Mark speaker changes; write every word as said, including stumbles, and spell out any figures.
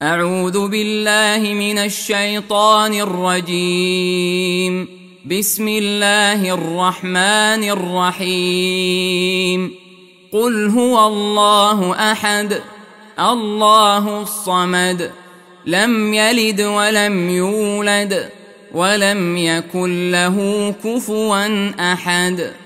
Speaker 1: أعوذ بالله من الشيطان الرجيم. بسم الله الرحمن الرحيم. قل هو الله أحد الله الصمد لم يلد ولم يولد ولم يكن له كفوا أحد.